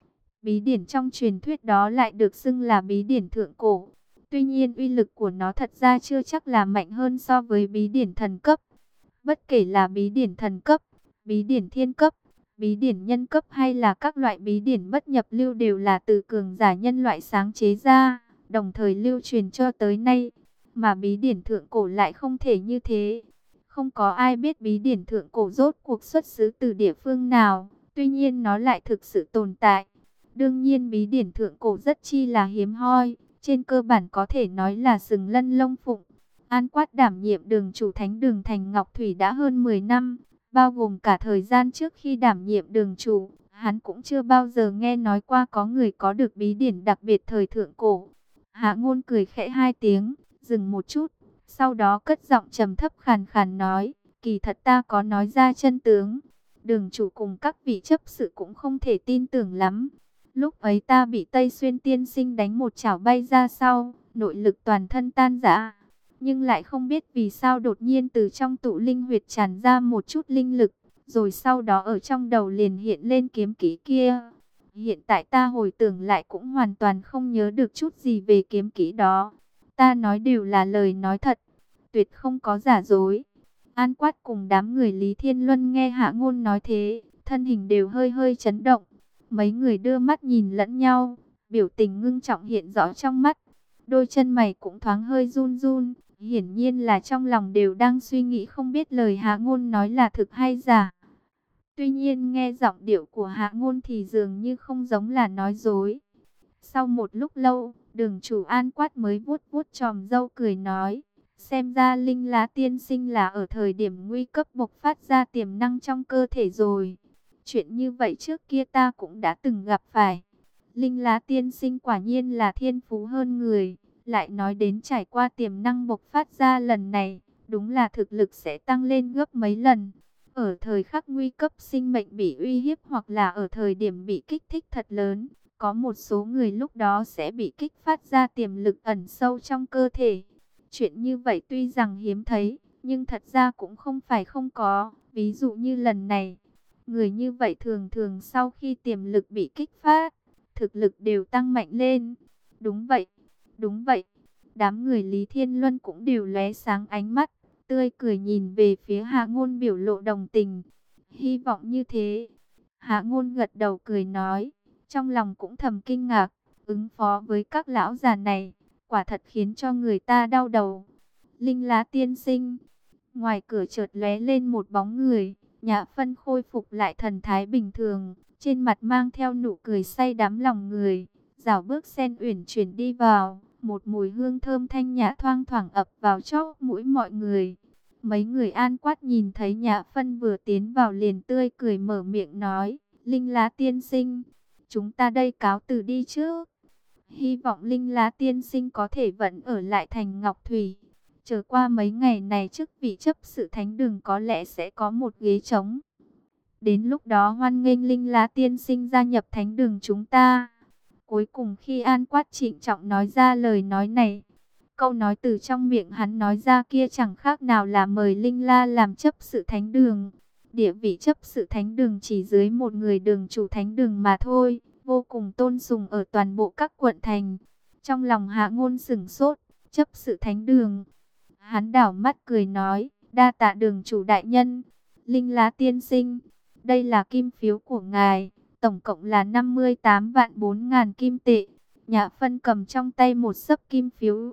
Bí điển trong truyền thuyết đó lại được xưng là bí điển thượng cổ. Tuy nhiên uy lực của nó thật ra chưa chắc là mạnh hơn so với bí điển thần cấp. Bất kể là bí điển thần cấp, bí điển thiên cấp, bí điển nhân cấp hay là các loại bí điển bất nhập lưu đều là từ cường giả nhân loại sáng chế ra, đồng thời lưu truyền cho tới nay. Mà bí điển thượng cổ lại không thể như thế. Không có ai biết bí điển thượng cổ rốt cuộc xuất xứ từ địa phương nào, tuy nhiên nó lại thực sự tồn tại. Đương nhiên bí điển thượng cổ rất chi là hiếm hoi, trên cơ bản có thể nói là sừng lân lông phụng. An Quát đảm nhiệm đường chủ thánh đường thành Ngọc Thủy đã hơn 10 năm, bao gồm cả thời gian trước khi đảm nhiệm đường chủ, hắn cũng chưa bao giờ nghe nói qua có người có được bí điển đặc biệt thời thượng cổ. Hạ Ngôn cười khẽ hai tiếng, dừng một chút, sau đó cất giọng trầm thấp khàn khàn nói, kỳ thật ta có nói ra chân tướng. Đường chủ cùng các vị chấp sự cũng không thể tin tưởng lắm. Lúc ấy ta bị Tây Xuyên tiên sinh đánh một chảo bay ra sau, nội lực toàn thân tan rã. Nhưng lại không biết vì sao đột nhiên từ trong tụ linh huyệt tràn ra một chút linh lực, rồi sau đó ở trong đầu liền hiện lên kiếm kỹ kia. Hiện tại ta hồi tưởng lại cũng hoàn toàn không nhớ được chút gì về kiếm kỹ đó. Ta nói đều là lời nói thật, tuyệt không có giả dối. An Quát cùng đám người Lý Thiên Luân nghe Hạ Ngôn nói thế, thân hình đều hơi hơi chấn động. Mấy người đưa mắt nhìn lẫn nhau, biểu tình ngưng trọng hiện rõ trong mắt. Đôi chân mày cũng thoáng hơi run run, hiển nhiên là trong lòng đều đang suy nghĩ không biết lời Hạ Ngôn nói là thực hay giả. Tuy nhiên nghe giọng điệu của Hạ Ngôn thì dường như không giống là nói dối. Sau một lúc lâu, đường chủ An Quát mới vuốt vuốt chòm râu cười nói, xem ra Linh Lá tiên sinh là ở thời điểm nguy cấp bộc phát ra tiềm năng trong cơ thể rồi. Chuyện như vậy trước kia ta cũng đã từng gặp phải. Linh Lá tiên sinh quả nhiên là thiên phú hơn người. Lại nói đến trải qua tiềm năng bộc phát ra lần này, đúng là thực lực sẽ tăng lên gấp mấy lần. Ở thời khắc nguy cấp sinh mệnh bị uy hiếp hoặc là ở thời điểm bị kích thích thật lớn, có một số người lúc đó sẽ bị kích phát ra tiềm lực ẩn sâu trong cơ thể. Chuyện như vậy tuy rằng hiếm thấy, nhưng thật ra cũng không phải không có. Ví dụ như lần này, người như vậy thường thường sau khi tiềm lực bị kích phát, thực lực đều tăng mạnh lên. Đúng vậy, đúng vậy. Đám người Lý Thiên Luân cũng đều lóe sáng ánh mắt, tươi cười nhìn về phía Hạ Ngôn biểu lộ đồng tình. Hy vọng như thế. Hạ Ngôn gật đầu cười nói, trong lòng cũng thầm kinh ngạc, ứng phó với các lão già này, quả thật khiến cho người ta đau đầu. Linh Lá tiên sinh, ngoài cửa chợt lóe lên một bóng người, Nhã Phân khôi phục lại thần thái bình thường, trên mặt mang theo nụ cười say đắm lòng người, dạo bước sen uyển chuyển đi vào, một mùi hương thơm thanh nhã thoang thoảng ập vào chóp mũi mọi người. Mấy người An Quát nhìn thấy Nhã Phân vừa tiến vào liền tươi cười mở miệng nói, Linh Lá tiên sinh, chúng ta đây cáo từ đi trước. Hy vọng Linh Lá tiên sinh có thể vẫn ở lại thành Ngọc Thủy. Chờ qua mấy ngày này chức vị chấp sự thánh đường có lẽ sẽ có một ghế trống. Đến lúc đó hoan nghênh Linh Lá tiên sinh gia nhập thánh đường chúng ta. Cuối cùng khi An Quát trịnh trọng nói ra lời nói này, câu nói từ trong miệng hắn nói ra kia chẳng khác nào là mời Linh La làm chấp sự thánh đường. Địa vị chấp sự thánh đường chỉ dưới một người đường chủ thánh đường mà thôi, vô cùng tôn sùng ở toàn bộ các quận thành. Trong lòng Hạ Ngôn sửng sốt, chấp sự thánh đường. Hắn đảo mắt cười nói, đa tạ đường chủ đại nhân. Linh Lá tiên sinh, đây là kim phiếu của ngài, tổng cộng là 58 vạn 4 ngàn kim tệ. Nhã Phân cầm trong tay một xấp kim phiếu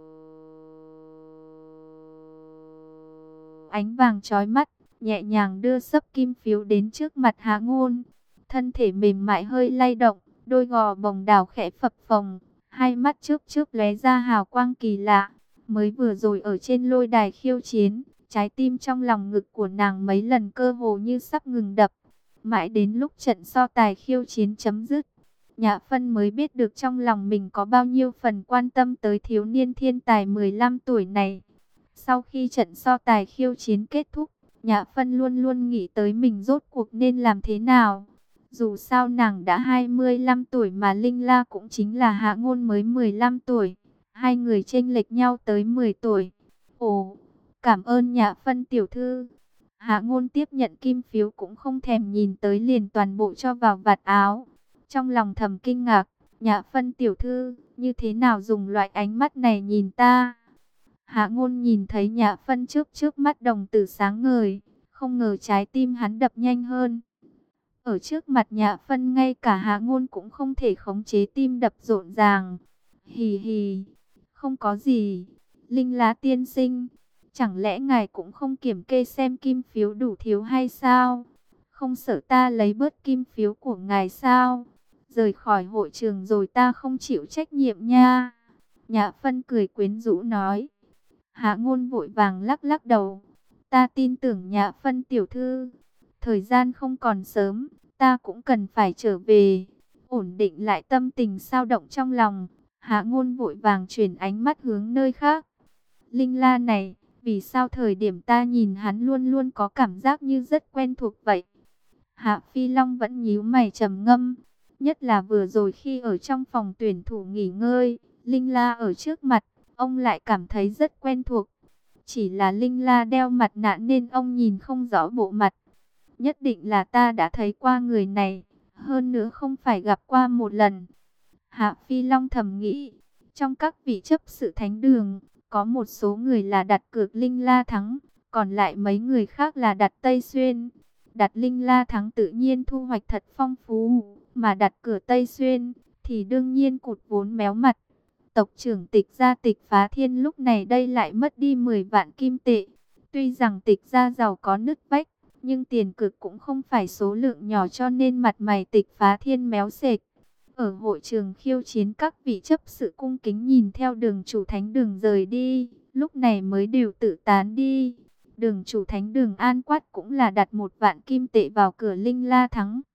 ánh vàng chói mắt, nhẹ nhàng đưa xấp kim phiếu đến trước mặt Hạ Ngôn. Thân thể mềm mại hơi lay động, đôi gò bồng đào khẽ phập phồng, hai mắt chớp chớp lóe ra hào quang kỳ lạ. Mới vừa rồi ở trên lôi đài khiêu chiến, trái tim trong lòng ngực của nàng mấy lần cơ hồ như sắp ngừng đập. Mãi đến lúc trận so tài khiêu chiến chấm dứt, Nhã Phân mới biết được trong lòng mình có bao nhiêu phần quan tâm tới thiếu niên thiên tài 15 tuổi này. Sau khi trận so tài khiêu chiến kết thúc, Nhã Phân luôn luôn nghĩ tới mình rốt cuộc nên làm thế nào. Dù sao nàng đã 25 tuổi mà Linh La cũng chính là Hạ Ngôn mới 15 tuổi. Hai người chênh lệch nhau tới 10 tuổi. Ồ, Cảm ơn Nhã Phân tiểu thư. Hạ Ngôn tiếp nhận kim phiếu cũng không thèm nhìn tới, liền toàn bộ cho vào vạt áo. Trong lòng thầm kinh ngạc, Nhã Phân tiểu thư, như thế nào dùng loại ánh mắt này nhìn ta? Hạ Ngôn nhìn thấy Nhã Phân trước mắt đồng tử sáng ngời, không ngờ trái tim hắn đập nhanh hơn. Ở trước mặt Nhã Phân ngay cả Hạ Ngôn cũng không thể khống chế tim đập rộn ràng. Hì hì, không có gì. Linh Lá tiên sinh, chẳng lẽ ngài cũng không kiểm kê xem kim phiếu đủ thiếu hay sao? Không sợ ta lấy bớt kim phiếu của ngài sao? Rời khỏi hội trường rồi ta không chịu trách nhiệm nha. Nhã Phân cười quyến rũ nói. Hạ Ngôn vội vàng lắc lắc đầu. Ta tin tưởng Nhã Phân tiểu thư. Thời gian không còn sớm, ta cũng cần phải trở về. Ổn định lại tâm tình xao động trong lòng, Hạ Ngôn vội vàng chuyển ánh mắt hướng nơi khác. Linh La này, vì sao thời điểm ta nhìn hắn luôn luôn có cảm giác như rất quen thuộc vậy? Hạ Phi Long vẫn nhíu mày trầm ngâm. Nhất là vừa rồi khi ở trong phòng tuyển thủ nghỉ ngơi, Linh La ở trước mặt, ông lại cảm thấy rất quen thuộc. Chỉ là Linh La đeo mặt nạ nên ông nhìn không rõ bộ mặt. Nhất định là ta đã thấy qua người này, hơn nữa không phải gặp qua một lần. Hạ Phi Long thầm nghĩ, trong các vị chấp sự thánh đường, có một số người là đặt cược Linh La thắng, còn lại mấy người khác là đặt Tây Xuyên. Đặt Linh La thắng tự nhiên thu hoạch thật phong phú, mà đặt cửa Tây Xuyên thì đương nhiên cụt vốn méo mặt. Tộc trưởng Tịch gia Tịch Phá Thiên lúc này đây lại mất đi 10 vạn kim tệ. Tuy rằng Tịch gia giàu có nứt vách, nhưng tiền cực cũng không phải số lượng nhỏ, cho nên mặt mày Tịch Phá Thiên méo sệt. Ở hội trường khiêu chiến, các vị chấp sự cung kính nhìn theo đường chủ thánh đường rời đi, lúc này mới đều tự tán đi. Đường chủ thánh đường An Quát cũng là đặt 1 vạn kim tệ vào cửa Linh La thắng.